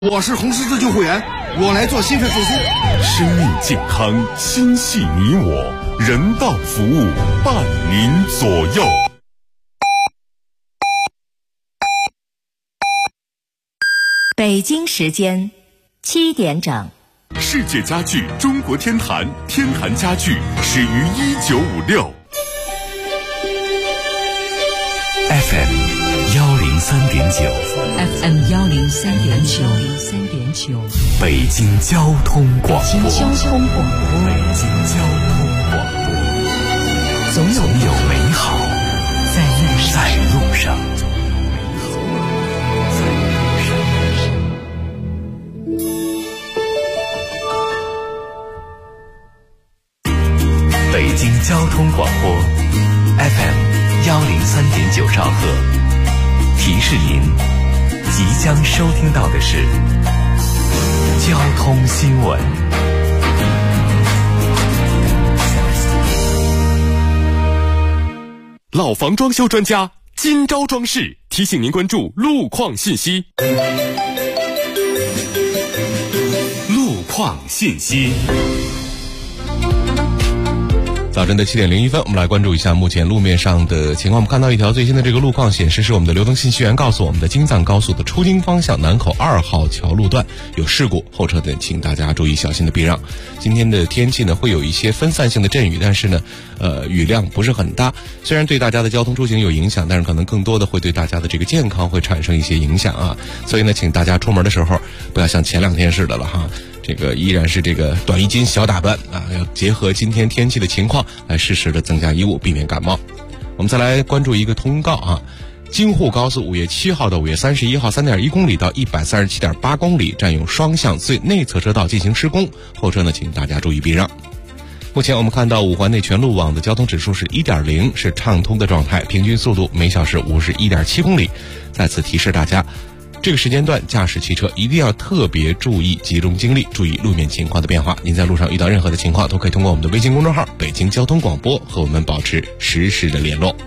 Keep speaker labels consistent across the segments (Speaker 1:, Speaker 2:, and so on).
Speaker 1: 我是红十字救护员，我来做心肺复苏。
Speaker 2: 生命健康，心系你我，人道服务伴您左右。
Speaker 3: 北京时间7点整。
Speaker 2: 世界家具中国天坛，天坛家具始于1956。FM
Speaker 3: 103.9 103.9
Speaker 2: 北京交通广播。总有美好在路上。北京交通广播 FM 103.9兆赫，提示您即将收听到的是交通新闻。老房装修专家今朝装饰提醒您关注路况信息。路况信息。早晨的7点01分，我们来关注一下目前路面上的情况。我们看到一条最新的这个路况显示，是我们的流动信息员告诉我们的京藏高速的出京方向南口2号桥路段有事故，后车的请大家注意小心的避让。今天的天气呢会有一些分散性的阵雨，但是呢雨量不是很大，虽然对大家的交通出行有影响，但是可能更多的会对大家的这个健康会产生一些影响啊。所以呢请大家出门的时候不要像前2天似的了哈，这个依然是这个短衣襟小打扮啊，要结合今天天气的情况来适时的增加衣物，避免感冒。我们再来关注一个通告啊，京沪高速5月7号到5月31号 3.1 公里到 137.8 公里占用双向最内侧车道进行施工，后车呢请大家注意避让。目前我们看到5环内全路网的交通指数是 1.0， 是畅通的状态，平均速度每小时 51.7 公里。再次提示大家，这个时间段驾驶汽车一定要特别注意，集中精力注意路面情况的变化。您在路上遇到任何的情况，都可以通过我们的微信公众号北京交通广播和我们保持实时的联络。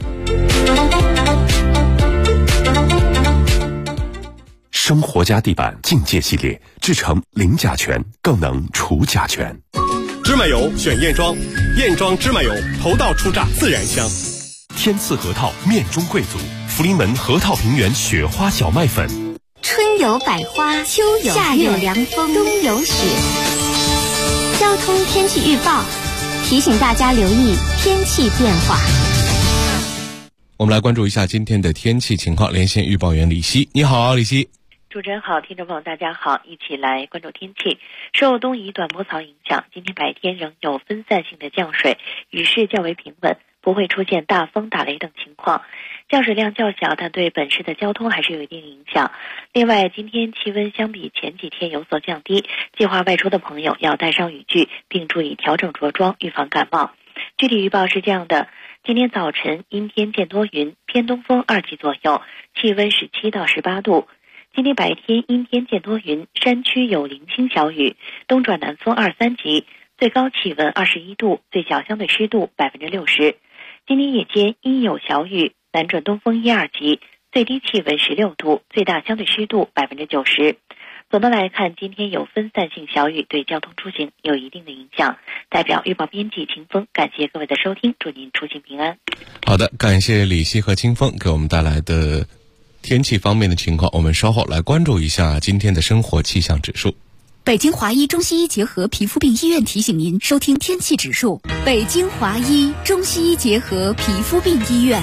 Speaker 2: 生活家地板境界系列制成零甲醛，更能除甲醛。
Speaker 4: 芝麻油选燕庄，燕庄芝麻油头道出榨自然香。
Speaker 2: 天赐核桃面中贵族，福临门核桃平原雪花小麦粉。
Speaker 5: 春有百花，秋有夏有凉风，冬有雪。交通天气预报提醒大家留意天气变化。
Speaker 2: 我们来关注一下今天的天气情况，连线预报员李希。你好，李希。
Speaker 6: 主持人好，听众朋友大家好，一起来关注天气。受东移短波槽影响，今天白天仍有分散性的降水，雨势较为平稳，不会出现大风打雷等情况。降水量较小，但对本市的交通还是有一定影响。另外，今天气温相比前几天有所降低，计划外出的朋友要带上雨具，并注意调整着装，预防感冒。具体预报是这样的：今天早晨阴天见多云，偏东风2级左右，气温17到18度。今天白天阴天见多云，山区有零星小雨，东转南风2、3级，最高气温21度，最小相对湿度60%。今天夜间阴有小雨，南转东风1、2级，最低气温16度，最大相对湿度90%。总的来看，今天有分散性小雨，对交通出行有一定的影响。代表预报编辑清风，感谢各位的收听，祝您出行平安。
Speaker 2: 好的，感谢李希和清风给我们带来的天气方面的情况。我们稍后来关注一下今天的生活气象指数。
Speaker 7: 北京华医中西医结合皮肤病医院提醒您收听天气指数。北京华医中西医结合皮肤病医院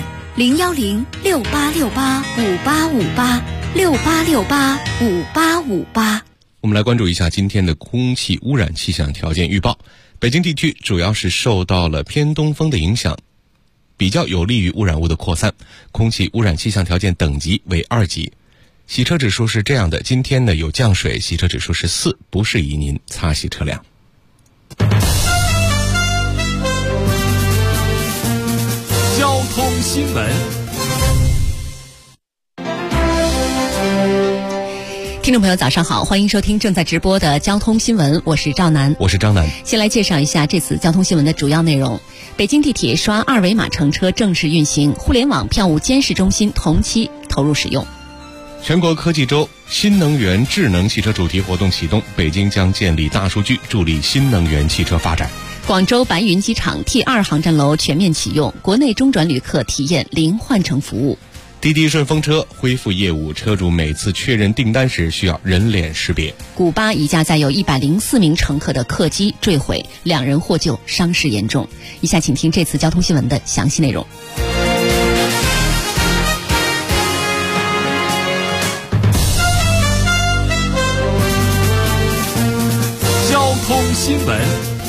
Speaker 7: 01068685858，68685858。
Speaker 2: 我们来关注一下今天的空气污染气象条件预报。北京地区主要是受到了偏东风的影响，比较有利于污染物的扩散，空气污染气象条件等级为2级。洗车指数是这样的，今天呢有降水，洗车指数是4，不适宜您擦洗车辆。
Speaker 4: 交通新闻。
Speaker 7: 听众朋友早上好，欢迎收听正在直播的交通新闻，我是赵楠。
Speaker 2: 我是张楠。
Speaker 7: 先来介绍一下这次交通新闻的主要内容。北京地铁刷2维码乘车正式运行，互联网票务监视中心同期投入使用。
Speaker 2: 全国科技周新能源智能汽车主题活动启动，北京将建立大数据，助力新能源汽车发展。
Speaker 7: 广州白云机场 T2 航站楼全面启用，国内中转旅客体验零换乘服务。
Speaker 2: 滴滴顺风车恢复业务，车主每次确认订单时需要人脸识别。
Speaker 7: 古巴一架载有104名乘客的客机坠毁，2人获救，伤势严重。以下请听这次交通新闻的详细内容。
Speaker 8: 交通新闻。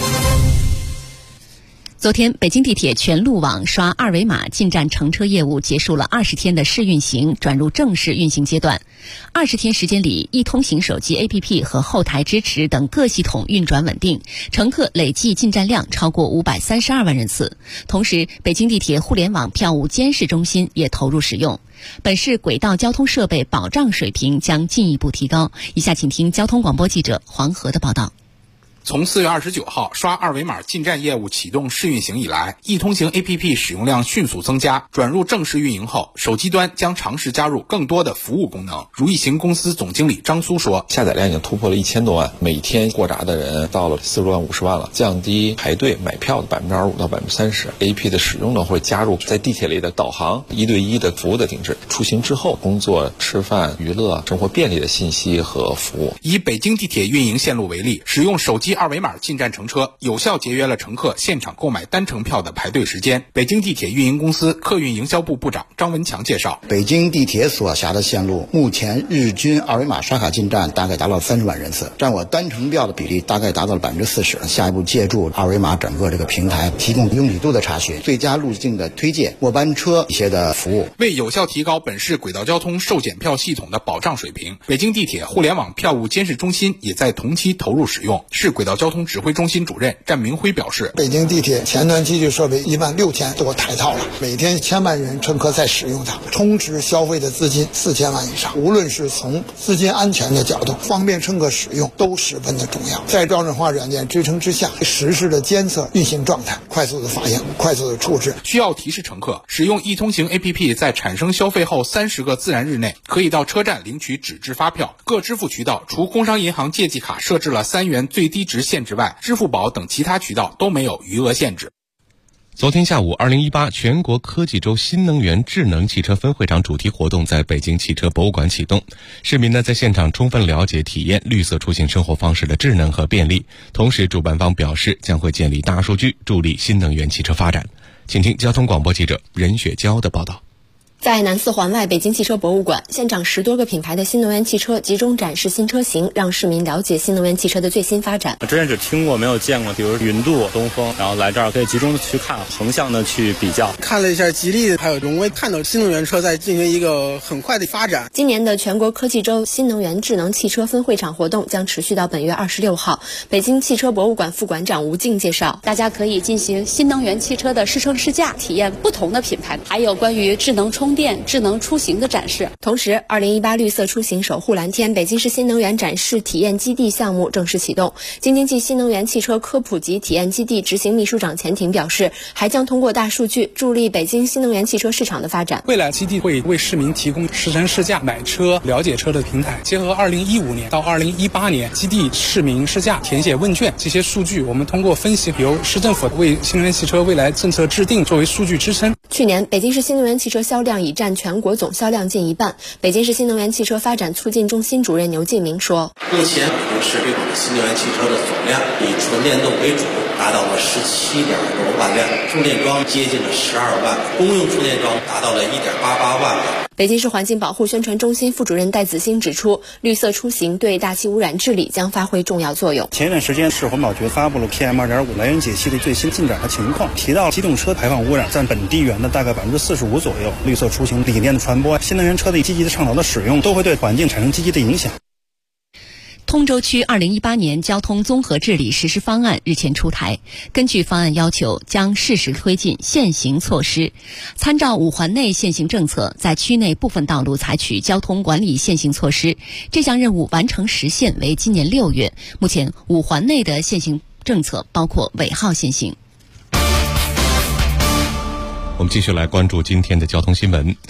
Speaker 7: 昨天，北京地铁全路网刷二维码进站乘车业务结束了20天的试运行，转入正式运行阶段。20天时间里，易通行手机 APP 和后台支持等各系统运转稳定，乘客累计进站量超过532万人次。同时，北京地铁互联网票务监视中心也投入使用。本市轨道交通设备保障水平将进一步提高。以下请听交通广播记者黄河的报道。
Speaker 9: 从4月29号刷二维码进站业务启动试运行以来，易通行 APP 使用量迅速增加。转入正式运营后，手机端将尝试加入更多的服务功能。如易行公司总经理张苏说，
Speaker 10: 下载量已经突破了1000多万，每天过闸的人到了40万、50万了，降低排队买票的25%到30%。APP 的使用呢，会加入在地铁里的导航、1对1的服务的定制，出行之后工作、吃饭、娱乐、生活便利的信息和服务。
Speaker 9: 以北京地铁运营线路为例，使用手机二维码进站乘车，有效节约了乘客现场购买单程票的排队时间。北京地铁运营公司客运营销部部长张文强介绍，
Speaker 11: 北京地铁所辖的线路目前日均二维码刷卡进站大概达到30万人次，占我单程票的比例大概达到了40%。下一步借助二维码整个这个平台，提供拥挤度的查询、最佳路径的推荐、末班车一些的服务。
Speaker 9: 为有效提高本市轨道交通售检票系统的保障水平，北京地铁互联网票务监视中心也在同期投入使用。市轨道交通指挥中心主任战明辉表示，
Speaker 12: 北京地铁前端机具设备16000多台套了，每天1000万人乘客在使用它，充值消费的资金4000万以上。无论是从资金安全的角度，方便乘客使用都十分的重要。在标准化软件支撑之下，实时的监测运行状态，快速的反应，快速的处置。
Speaker 9: 需要提示乘客，使用易通行 APP 在产生消费后30个自然日内，可以到车站领取纸质发票。各支付渠道除工商银行借记卡设置了3元最低值限制外，支付宝等其他渠道都没有余额限制。
Speaker 2: 昨天下午，2018全国科技周新能源智能汽车分会场主题活动在北京汽车博物馆启动。市民呢在现场充分了解体验绿色出行生活方式的智能和便利。同时，主办方表示将会建立大数据，助力新能源汽车发展。请听交通广播记者任雪娇的报道。
Speaker 13: 在南四环外北京汽车博物馆，现场10多个品牌的新能源汽车集中展示新车型，让市民了解新能源汽车的最新发展。
Speaker 14: 之前只听过没有见过，比如云度、东风，然后来这儿可以集中去看，横向的去比较。
Speaker 15: 看了一下吉利还有荣威，看到新能源车在进行一个很快的发展。
Speaker 13: 今年的全国科技周新能源智能汽车分会场活动将持续到本月26号。北京汽车博物馆副馆长吴静介绍，
Speaker 16: 大家可以进行新能源汽车的试乘试驾，体验不同的品牌，还有关于智能充电、智能出行的展示。
Speaker 13: 同时，2018绿色出行守护蓝天北京市新能源展示体验基地项目正式启动。京津冀新能源汽车科普及体验基地执行秘书长钱婷表示，还将通过大数据助力北京新能源汽车市场的发展。
Speaker 17: 未来基地会为市民提供试乘试驾、买车、了解车的平台，结合2015年到2018年基地市民试驾填写问卷这些数据，我们通过分析，由市政府为新能源汽车未来政策制定作为数据支撑。
Speaker 13: 去年北京市新能源汽车销量已占全国总销量近1半。北京市新能源汽车发展促进中心主任牛进明说，
Speaker 18: 目前北京市推广的新能源汽车的总量以纯电动为主，达到了17.多万辆，充电桩接近了12万，公用充电桩达到了1.88万辆。
Speaker 13: 北京市环境保护宣传中心副主任戴子兴指出，绿色出行对大气污染治理将发挥重要作用。
Speaker 19: 前一段时间，市环保局发布了 PM2.5 来源解析的最新进展和情况，提到机动车排放污染占本地源的大概45%左右。绿色出行理念的传播，新能源车的积极的倡导的使用，都会对环境产生积极的影响。
Speaker 7: 通州区2018年交通综合治理实施方案日前出台，根据方案要求，将适时推进限行措施，参照5环内限行政策，在区内部分道路采取交通管理限行措施。这项任务完成时限为今年6月。目前5环内的限行政策包括尾号限行。
Speaker 2: 我们继续来关注今天的交通新闻。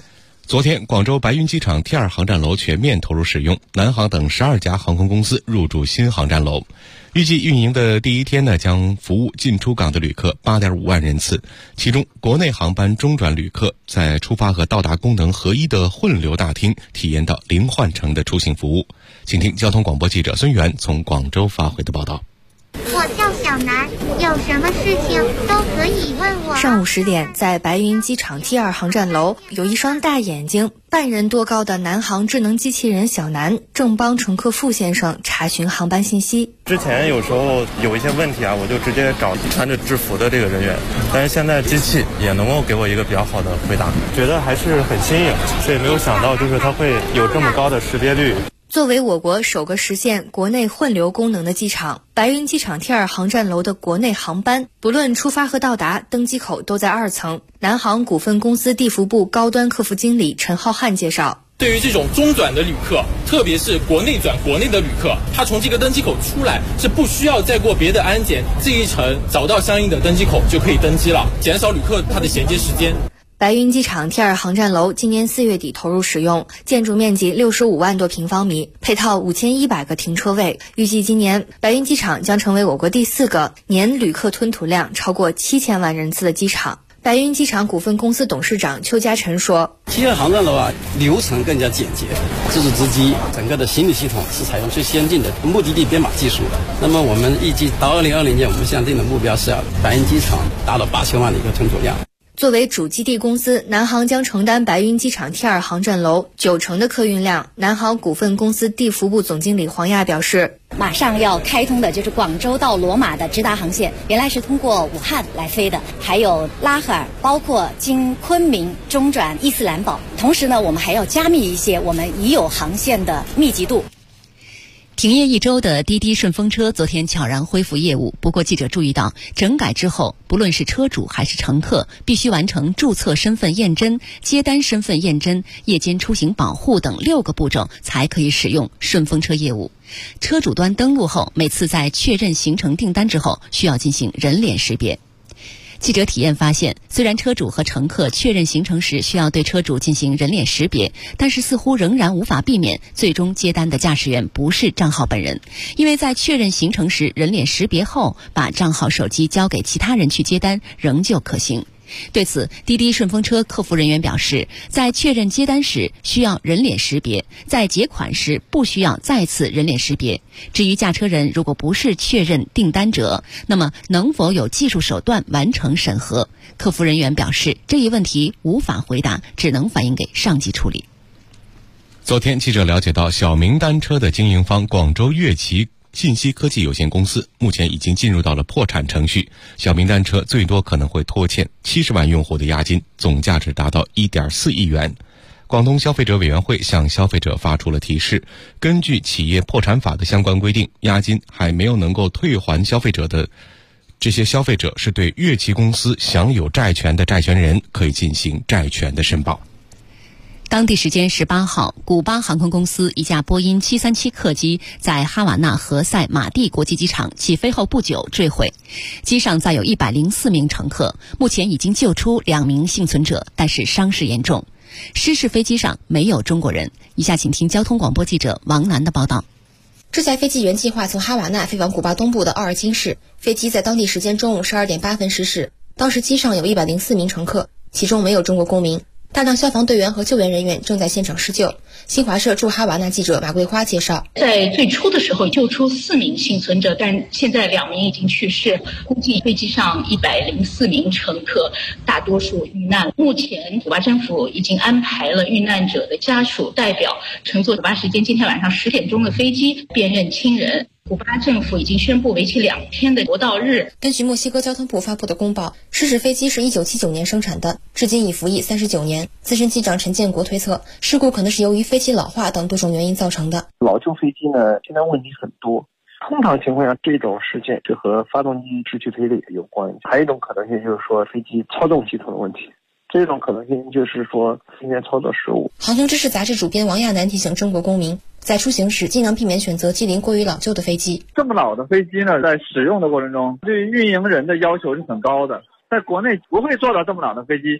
Speaker 2: 昨天，广州白云机场T2航站楼全面投入使用，南航等12家航空公司入驻新航站楼。预计运营的第一天呢，将服务进出港的旅客8.5万人次，其中国内航班中转旅客在出发和到达功能合一的混流大厅体验到零换乘的出行服务。请听交通广播记者孙源从广州发回的报道。
Speaker 20: 我叫小南，有什么事情都可以问我。
Speaker 13: 上午10点，在白云机场T2航站楼，有一双大眼睛、半人多高的南航智能机器人小南，正帮乘客傅先生查询航班信息。
Speaker 21: 之前有时候有一些问题啊，我就直接找穿着制服的这个人员，但是现在机器也能够给我一个比较好的回答，觉得还是很新颖，所以没有想到就是它会有这么高的识别率。
Speaker 13: 作为我国首个实现国内混流功能的机场，白云机场T2航站楼的国内航班，不论出发和到达，登机口都在2层。南航股份公司地服部高端客服经理陈浩瀚介绍，
Speaker 22: 对于这种中转的旅客，特别是国内转国内的旅客，他从这个登机口出来是不需要再过别的安检，这一层找到相应的登机口就可以登机了，减少旅客他的衔接时间。
Speaker 13: 白云机场T2航站楼今年4月底投入使用，建筑面积65万多平方米，配套5100个停车位。预计今年白云机场将成为我国第4个年旅客吞吐量超过7000万人次的机场。白云机场股份公司董事长邱家晨说
Speaker 23: ，T2航站楼流程更加简洁，自主值机，整个的行李系统是采用最先进的目的地编码技术的。那么我们预计到2020年，我们相定的目标是要白云机场达到8000万的一个吞吐量。
Speaker 13: 作为主基地公司，南航将承担白云机场T2航站楼90%的客运量。南航股份公司地服部总经理黄亚表示，
Speaker 24: 马上要开通的就是广州到罗马的直达航线，原来是通过武汉来飞的，还有拉合尔，包括经昆明中转伊斯兰堡。同时呢，我们还要加密一些我们已有航线的密集度。
Speaker 7: 停业1周的滴滴顺风车昨天悄然恢复业务，不过记者注意到，整改之后，不论是车主还是乘客，必须完成注册身份验真、接单身份验真、夜间出行保护等6个步骤，才可以使用顺风车业务。车主端登录后，每次在确认行程订单之后，需要进行人脸识别。记者体验发现，虽然车主和乘客确认行程时需要对车主进行人脸识别，但是似乎仍然无法避免最终接单的驾驶员不是账号本人，因为在确认行程时人脸识别后，把账号手机交给其他人去接单仍旧可行。对此，滴滴顺风车客服人员表示，在确认接单时需要人脸识别，在结款时不需要再次人脸识别。至于驾车人如果不是确认订单者，那么能否有技术手段完成审核？客服人员表示，这一问题无法回答，只能反映给上级处理。
Speaker 2: 昨天，记者了解到，小明单车的经营方广州粤旗信息科技有限公司目前已经进入到了破产程序，小明单车最多可能会拖欠70万用户的押金，总价值达到1.4亿元。广东消费者委员会向消费者发出了提示，根据企业破产法的相关规定，押金还没有能够退还消费者的这些消费者是对粤旗公司享有债权的债权人，可以进行债权的申报。
Speaker 7: 当地时间18号，古巴航空公司一架波音737客机在哈瓦那何塞马蒂国际机场起飞后不久坠毁，机上载有104名乘客，目前已经救出2名幸存者，但是伤势严重。失事飞机上没有中国人。以下请听交通广播记者王楠的报道。
Speaker 13: 这架飞机原计划从哈瓦那飞往古巴东部的奥尔金市，飞机在当地时间中午12点8分失事，当时机上有104名乘客，其中没有中国公民。大量消防队员和救援人员正在现场施救。新华社驻哈瓦那记者马桂花介绍，
Speaker 25: 在最初的时候救出4名幸存者，但现在2名已经去世，估计飞机上104名乘客大多数遇难。目前古巴政府已经安排了遇难者的家属代表乘坐古巴时间今天晚上10点钟的飞机辨认亲人。古巴政府已经宣布为期2天的国道日。
Speaker 13: 根据墨西哥交通部发布的公报，失事飞机是1979年生产的，至今已服役39年。资深机长陈建国推测，事故可能是由于飞机老化等多种原因造成的。
Speaker 26: 老旧飞机呢，现在问题很多。通常情况下，这种事件是和发动机失去推力有关系。还有一种可能性就是说飞机操纵系统的问题。这种可能性就是说今天操作失误。
Speaker 13: 航空知识杂志主编王亚楠提醒中国公民，在出行时尽量避免选择机龄过于老旧的飞机。
Speaker 27: 这么老的飞机呢，在使用的过程中，对运营人的要求是很高的。在国内不会做到这么老的飞机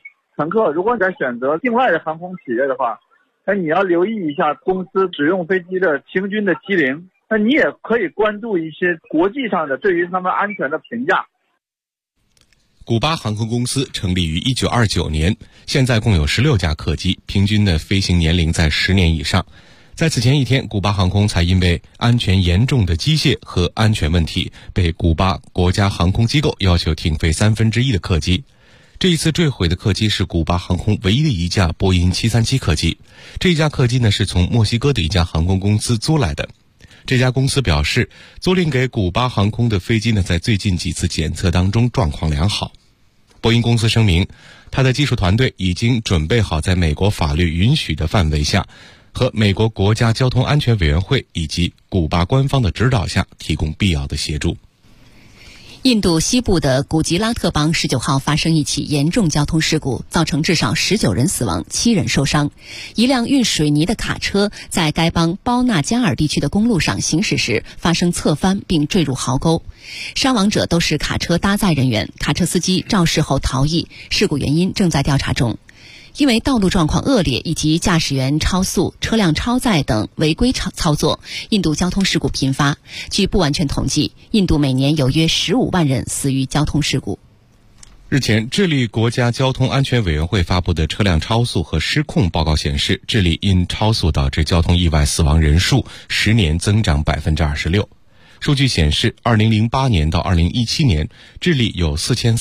Speaker 27: 乘客如果在选择境外的航空企业的话，那你要留意一下公司使用飞机的平均的机龄，那你也可以关注一些国际上的对于他们安全的评价。
Speaker 2: 古巴航空公司成立于1929年，现在共有16架客机，平均的飞行年龄在10年以上。在此前一天，古巴航空才因为安全严重的机械和安全问题，被古巴国家航空机构要求停飞1/3的客机。这一次坠毁的客机是古巴航空唯一的一架波音737客机。这一架客机呢是从墨西哥的一家航空公司租来的。这家公司表示，租赁给古巴航空的飞机呢，在最近几次检测当中状况良好。波音公司声明，它的技术团队已经准备好在美国法律允许的范围下，和美国国家交通安全委员会以及古巴官方的指导下，提供必要的协助。
Speaker 7: 印度西部的古吉拉特邦19号发生一起严重交通事故，造成至少19人死亡，7人受伤。一辆运水泥的卡车在该邦包纳加尔地区的公路上行驶时发生侧翻并坠入壕沟，伤亡者都是卡车搭载人员，卡车司机肇事后逃逸，事故原因正在调查中。因为道路状况恶劣以及驾驶员超速、车辆超载等违规操作，印度交通事故频发。据不完全统计，印度每年有约15万人死于交通事故。
Speaker 2: 日前，智利国家交通安全委员会发布的车辆超速和失控报告显示，智利因超速导致交通意外死亡人数10年增长26%。数据显示，2008年到2017年，智利有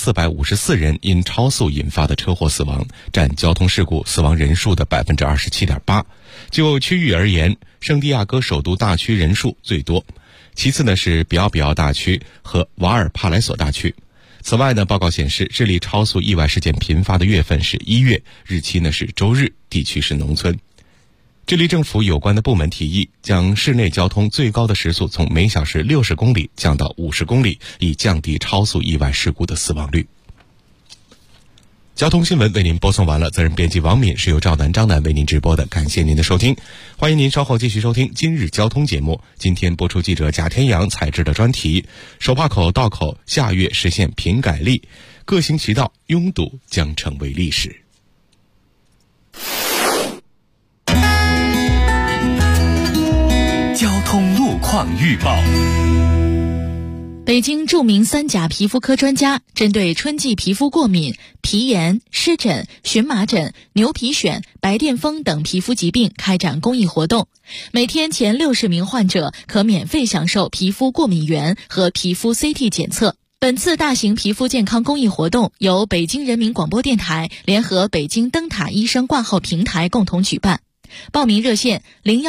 Speaker 2: 4454人因超速引发的车祸死亡，占交通事故死亡人数的27.8%。就区域而言，圣地亚哥首都大区人数最多，其次呢是比奥比奥大区和瓦尔帕莱索大区。此外呢，报告显示，智利超速意外事件频发的月份是1月，日期呢是周日，地区是农村。智利政府有关的部门提议，将市内交通最高的时速从每小时60公里降到50公里，以降低超速意外事故的死亡率。交通新闻为您播送完了，责任编辑王敏，是由赵楠、张楠为您直播的，感谢您的收听。欢迎您稍后继续收听今日交通节目。今天播出记者贾天阳采制的专题，手帕口道口下月实现平改例，各行其道拥堵将成为历史。
Speaker 1: 交通路况预报。北京著名3甲皮肤科专家针对春季皮肤过敏、皮炎、湿疹、荨麻疹、牛皮癣、白癜风等皮肤疾病开展公益活动，每天前60名患者可免费享受皮肤过敏原和皮肤 CT 检测。本次大型皮肤健康公益活动由北京人民广播电台联合北京灯塔医生挂号平台共同举办。报名热线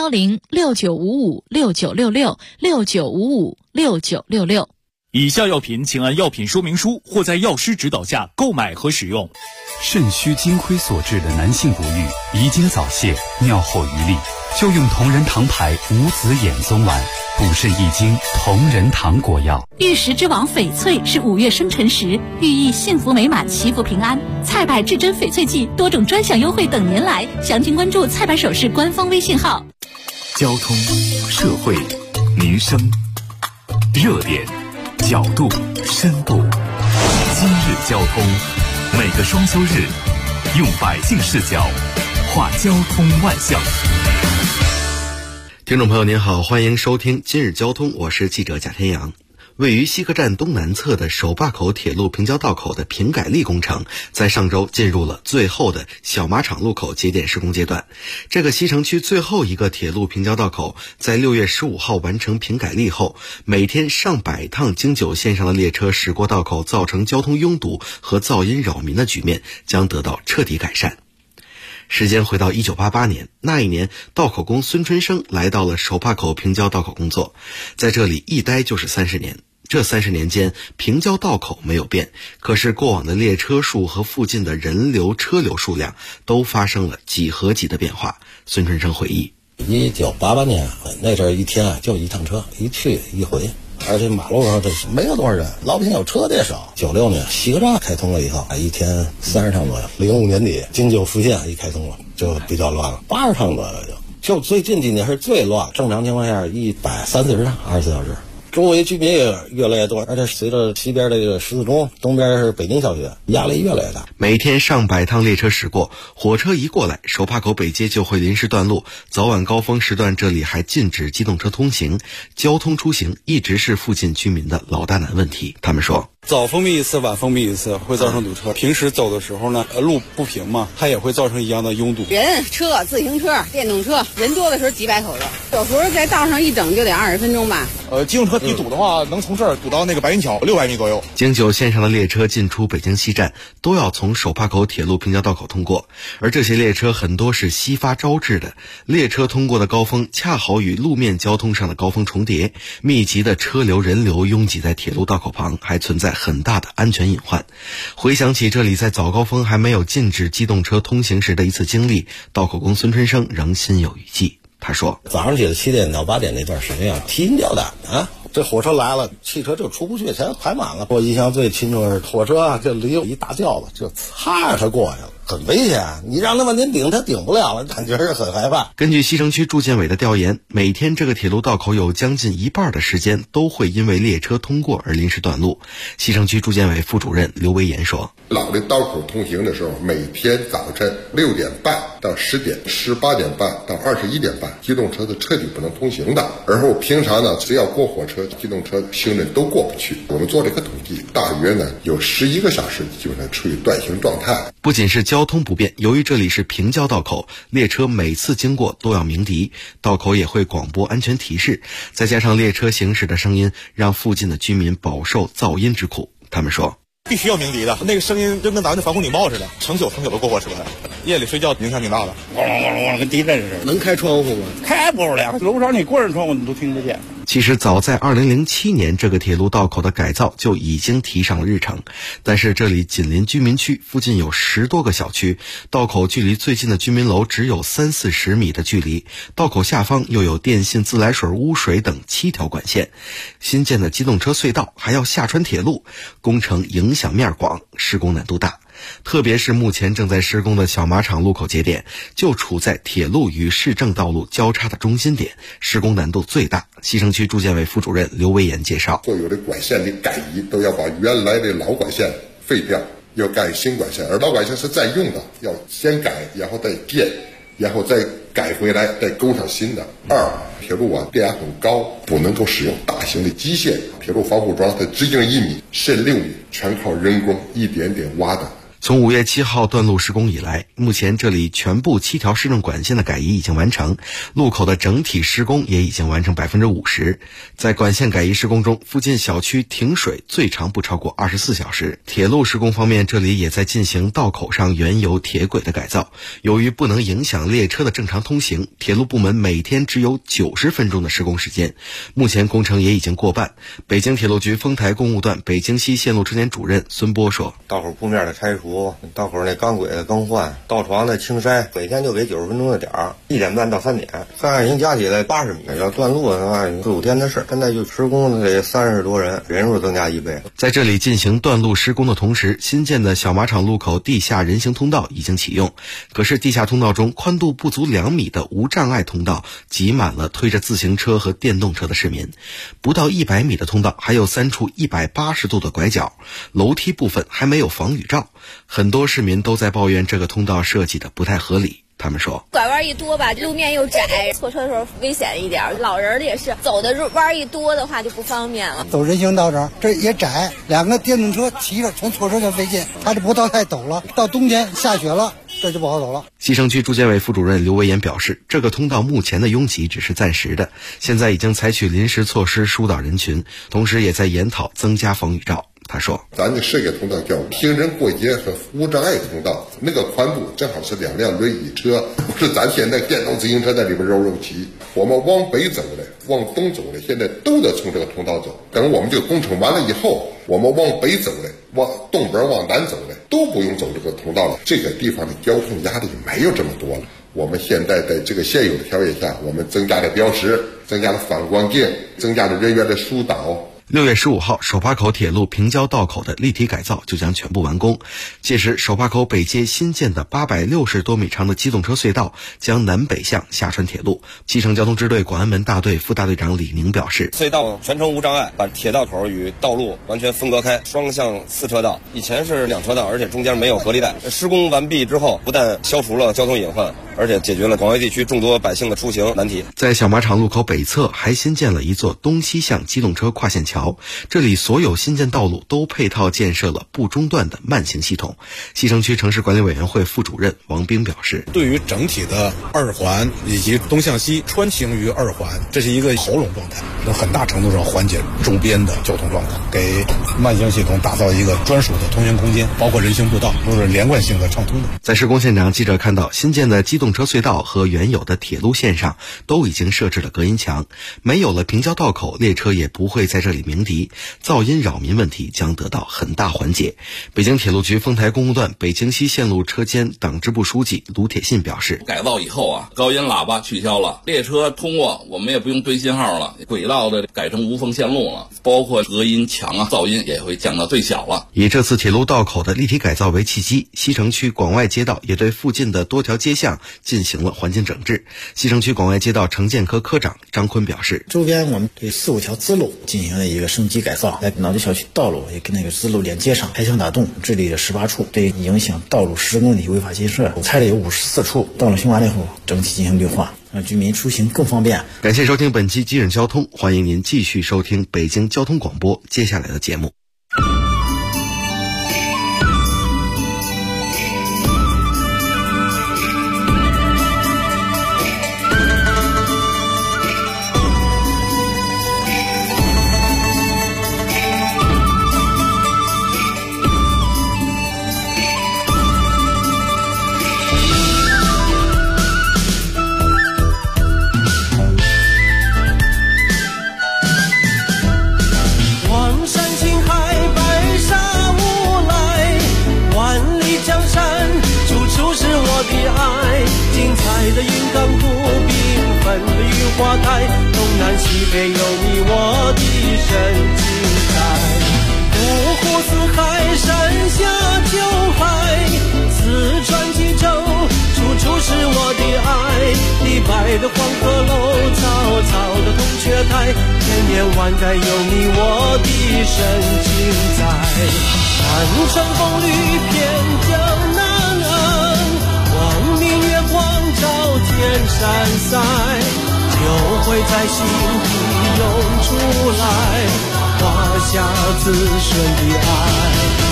Speaker 1: 010-6955-6966，6955-6966。
Speaker 3: 以下药品请按药品说明书或在药师指导下购买和使用。
Speaker 4: 肾虚金亏所致的男性不育、遗精早泄、尿后余力，就用同仁堂牌无籽眼松丸，补肾益精同仁堂果药。
Speaker 5: 玉石之王翡翠是5月生辰时，寓意幸福美满、祈福平安。菜百至臻翡翠季多种专享优惠等您来，详情关注菜百首饰官方微信号。
Speaker 1: 交通、社会、民生，热点、角度、深度。今日交通，每个双休日，用百姓视角话交通万象。
Speaker 6: 听众朋友您好，欢迎收听今日交通，我是记者贾天阳。位于西客站东南侧的手坝口铁路平交道口的平改例工程，在上周进入了最后的小马场路口节点施工阶段。这个西城区最后一个铁路平交道口，在6月15号完成平改例后，每天上百趟京九线上的列车驶过道口，造成交通拥堵和噪音扰民的局面将得到彻底改善。时间回到1988年，那一年道口工孙春生来到了手坝口平交道口工作，在这里一待就是30年。这30年间，平交道口没有变，可是过往的列车数和附近的人流车流数量都发生了几何级的变化。孙春生回忆
Speaker 8: ，1988年那阵儿一天就一趟车，一去一回，而且马路上这没有多少人，老百姓有车的少。96年西客站开通了以后，一天30趟左右。05年底京九复线一开通了，就比较乱了，80趟左右就最近几年是最乱，正常情况下130趟24小时。 周围居民也越来越多，而且随着西边的这个十字中，东边是北京小学，压力越来越大。
Speaker 6: 每天上百趟列车驶过，火车一过来，手帕口北街就会临时断路，早晚高峰时段这里还禁止机动车通行，交通出行一直是附近居民的老大难问题。他们说，
Speaker 9: 早封闭一次，晚封闭一次，会造成堵车。平时走的时候呢，路不平嘛，它也会造成一样的拥堵。
Speaker 10: 人、车、自行车、电动车，人多的时候几百口子，有时候在道上一整就得20分钟吧。
Speaker 11: 机动车一堵的话，能从这儿堵到那个白云桥600米左右。
Speaker 6: 京九线上的列车进出北京西站都要从手帕口铁路平交道口通过，而这些列车很多是西发招致的，列车通过的高峰恰好与路面交通上的高峰重叠，密集的车流人流拥挤在铁路道口旁，还存在很大的安全隐患。回想起这里在早高峰还没有禁止机动车通行时的一次经历，道口工孙春生仍心有余悸。他说，
Speaker 8: 早上起来7点到8点那段时间提心吊胆啊，这火车来了，汽车就出不去，全排满了。我印象最清楚是火车啊，这离一大轿子就擦着它过去了，很危险。你让他往前顶，他顶不了了，感觉是很害怕。
Speaker 6: 根据西城区住建委的调研，每天这个铁路道口有将近一半的时间都会因为列车通过而临时断路。西城区住建委副主任刘维言说，
Speaker 12: 老的道口通行的时候，每天早晨6点半到10点，18点半到21点半，机动车是彻底不能通行的。而后平常呢，只要过火车，机动车行人都过不去。我们做了一个统计，大约呢有11个小时基本上处于断行状态。
Speaker 6: 不仅是交通不便，由于这里是平交道口，列车每次经过都要鸣笛，道口也会广播安全提示，再加上列车行驶的声音，让附近的居民饱受噪音之苦。他们说，
Speaker 11: 必须要鸣笛的，那个声音就跟咱们的防空警报似的，成宿的过火车，夜里睡觉影响挺大的，
Speaker 9: 咣咣咣咣跟地震似的。
Speaker 8: 能开窗户吗？
Speaker 9: 开不了，楼上你关上窗户你都听得见。
Speaker 6: 其实早在2007年，这个铁路道口的改造就已经提上了日程，但是这里紧邻居民区，附近有10多个小区，道口距离最近的居民楼只有30-40米的距离，道口下方又有电信、自来水、污水等7条管线，新建的机动车隧道还要下穿铁路，工程影响面广，施工难度大。特别是目前正在施工的小马场路口节点，就处在铁路与市政道路交叉的中心点，施工难度最大。西城区住建委副主任刘维言介绍，
Speaker 12: 所有的管线的改移都要把原来的老管线废掉，要改新管线，而老管线是在用的，要先改，然后再建，然后再改回来，再勾上新的。铁路啊电压很高，不能够使用大型的机械，铁路防护桩它直径1米，深6米，全靠人工一点点挖的。
Speaker 6: 从5月7号断路施工以来，目前这里全部7条市政管线的改移已经完成，路口的整体施工也已经完成50%。在管线改移施工中，附近小区停水最长不超过24小时。铁路施工方面，这里也在进行道口上原有铁轨的改造。由于不能影响列车的正常通行，铁路部门每天只有90分钟的施工时间。目前工程也已经过半。北京铁路局丰台公务段北京西线路车间主任孙波说，
Speaker 14: 道口铺面的拆除，道口那钢轨的更换，道床的清筛，每天就给90分钟的点儿，1点半到3点，3案型加起来80米。要断路的话，4-5天的事。现在就施工得30多人，人数增加1倍。
Speaker 6: 在这里进行断路施工的同时，新建的小马场路口地下人行通道已经启用。可是地下通道中宽度不足2米的无障碍通道挤满了推着自行车和电动车的市民，不到100米的通道还有3处180度的拐角，楼梯部分还没有防雨罩。很多市民都在抱怨这个通道设计的不太合理。他们说，
Speaker 15: 拐弯一多吧，路面又窄，错车的时候危险一点，老人也是走的弯一多的话就不方便了。
Speaker 16: 走人行道这也窄，2个电动车骑着从错车就费劲，它这坡道太陡了，到冬天下雪了这就不好走了。
Speaker 6: 西城区住建委副主任刘维言表示，这个通道目前的拥挤只是暂时的，现在已经采取临时措施疏导人群，同时也在研讨增加防雨罩。他说，
Speaker 12: 咱的设计通道叫行人过街和无障碍通道，那个宽度正好是2辆轮椅车，不是咱现在电动自行车在里边揉揉骑。我们往北走的，往东走的，现在都得从这个通道走。等我们这个工程完了以后，我们往北走的，往东边往南走的，都不用走这个通道了。这个地方的交通压力没有这么多了。我们现在在这个现有的条件下，我们增加了标识，增加了反光镜，增加了人员的疏导。
Speaker 6: 6月15号，首发口铁路平交道口的立体改造就将全部完工。届时，首发口北街新建的860多米长的机动车隧道将南北向下穿铁路。西城交通支队广安门大队副大队长李宁表示，
Speaker 14: 隧道全程无障碍，把铁道口与道路完全分隔开，双向4车道，以前是2车道，而且中间没有隔离带。施工完毕之后，不但消除了交通隐患，而且解决了广外地区众多百姓的出行难题。
Speaker 6: 在小马场路口北侧还新建了一座东西向机动车跨线桥，这里所有新建道路都配套建设了不中断的慢行系统。西城区城市管理委员会副主任王兵表示，
Speaker 17: 对于整体的2环以及东向西穿行于2环，这是一个喉咙状态，能很大程度上缓解周边的交通状况，给慢行系统打造一个专属的通行空间，包括人行步道都是连贯性的畅通的。
Speaker 6: 在施工现场，记者看到新建的机动车隧道和原有的铁路线上都已经设置了隔音墙，没有了平交道口，列车也不会在这里鸣笛，噪音扰民问题将得到很大缓解。北京铁路局丰台公路段北京西线路车间党支部书记卢铁信表示，
Speaker 18: 改造以后高音喇叭取消了，列车通过我们也不用对信号了，轨道的改成无缝线路了，包括隔音墙噪音也会降到最小了。
Speaker 6: 以这次铁路道口的立体改造为契机，西城区广外街道也对附近的多条街巷进行了环境整治。西城区广外街道城建科科长张坤表示，
Speaker 19: 周边我们对4、5条支路进行了一个升级改造，在脑地小区道路也跟那个支路连接上，开墙打洞治理了18处，对影响道路10公里违法建设拆了有54处，道路修完了以后整体进行绿化，让居民出行更方便。
Speaker 6: 感谢收听本期今日交通，欢迎您继续收听北京交通广播接下来的节目。
Speaker 20: 的云冈湖，缤纷的云花开，东南西北有你我的深情在。五湖四海，山下九海，四川济州，处处是我的爱。李白的黄鹤楼，曹操的铜雀台，千年万代有你我的深情在。寒城风雨偏江南岸，光明月光照天山塞，就会在心底涌出来，华夏子孙的爱。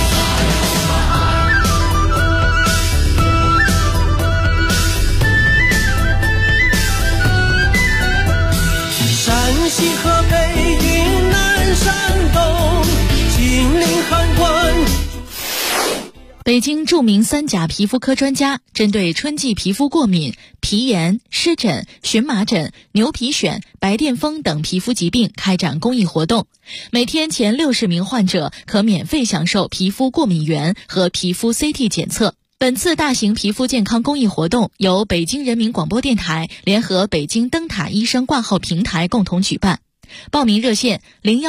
Speaker 20: 山西、河北、云南、山东、金陵、函馆。
Speaker 1: 北京著名3甲皮肤科专家针对春季皮肤过敏、皮炎、湿疹、荨麻疹、牛皮癣、白癜风等皮肤疾病开展公益活动，每天前60名患者可免费享受皮肤过敏原和皮肤 CT 检测。本次大型皮肤健康公益活动由北京人民广播电台联合北京灯塔医生挂号平台共同举办。报名热线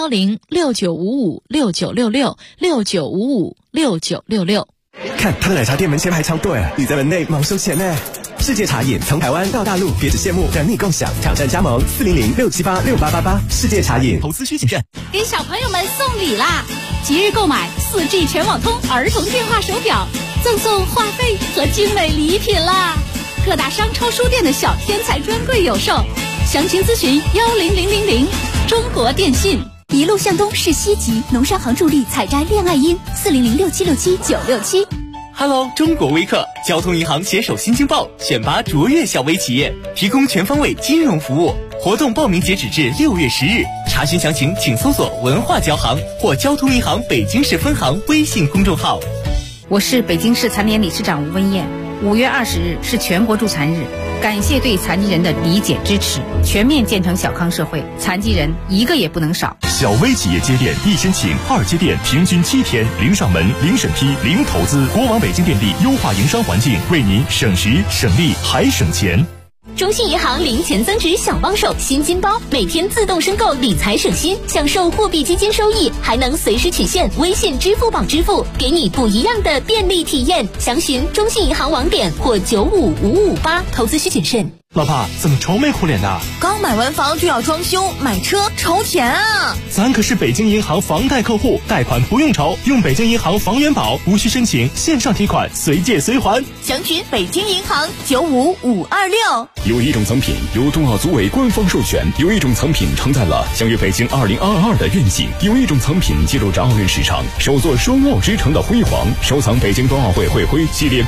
Speaker 1: 010-6955-6966
Speaker 21: 看他的奶茶店门前排长队，你在门内忙收钱呢。世界茶饮从台湾到大陆，别只羡慕，等你共享。挑战加盟400-678-6888。世界茶饮，投资需谨慎。
Speaker 5: 给小朋友们送礼啦！即日购买4G 全网通儿童电话手表，赠送话费和精美礼品啦！各大商超书店的小天才专柜有售，详情咨询10000。中国电信。
Speaker 22: 一路向东是西极，农商行助力采摘恋爱樱，4006767-967。
Speaker 23: Hello， 中国微客，交通银行携手新京报选拔卓越小微企业，提供全方位金融服务。活动报名截止至6月10日，查询详情请搜索文化交行或交通银行北京市分行微信公众号。
Speaker 28: 我是北京市残联理事长吴文艳。5月20日是全国助残日，感谢对残疾人的理解支持，全面建成小康社会，残疾人一个也不能少。
Speaker 29: 小微企业接电1申请，2接电平均7天，零上门、零审批、零投资。国网北京电力优化营商环境，为您省时省力还省钱。
Speaker 2: 中信银行零钱增值小帮手新金包，每天自动申购理财省心，享受货币基金收益，还能随时取现微信、支付宝支付，给你不一样的便利体验。详询中信银行网点或95558，投资需谨慎。
Speaker 21: 老婆，怎么愁眉苦脸的？
Speaker 3: 刚买完房就要装修，买车愁钱啊！
Speaker 21: 咱可是北京银行房贷客户，贷款不用愁，用北京银行房源保，无需申请，线上提款，随借随还。
Speaker 3: 详询北京银行95526。
Speaker 4: 有一种藏品由冬奥组委官方授权，有一种藏品承载了相约北京2022的愿景，有一种藏品记录着奥运史上首座双奥之城的辉煌。收藏北京冬奥会会徽系列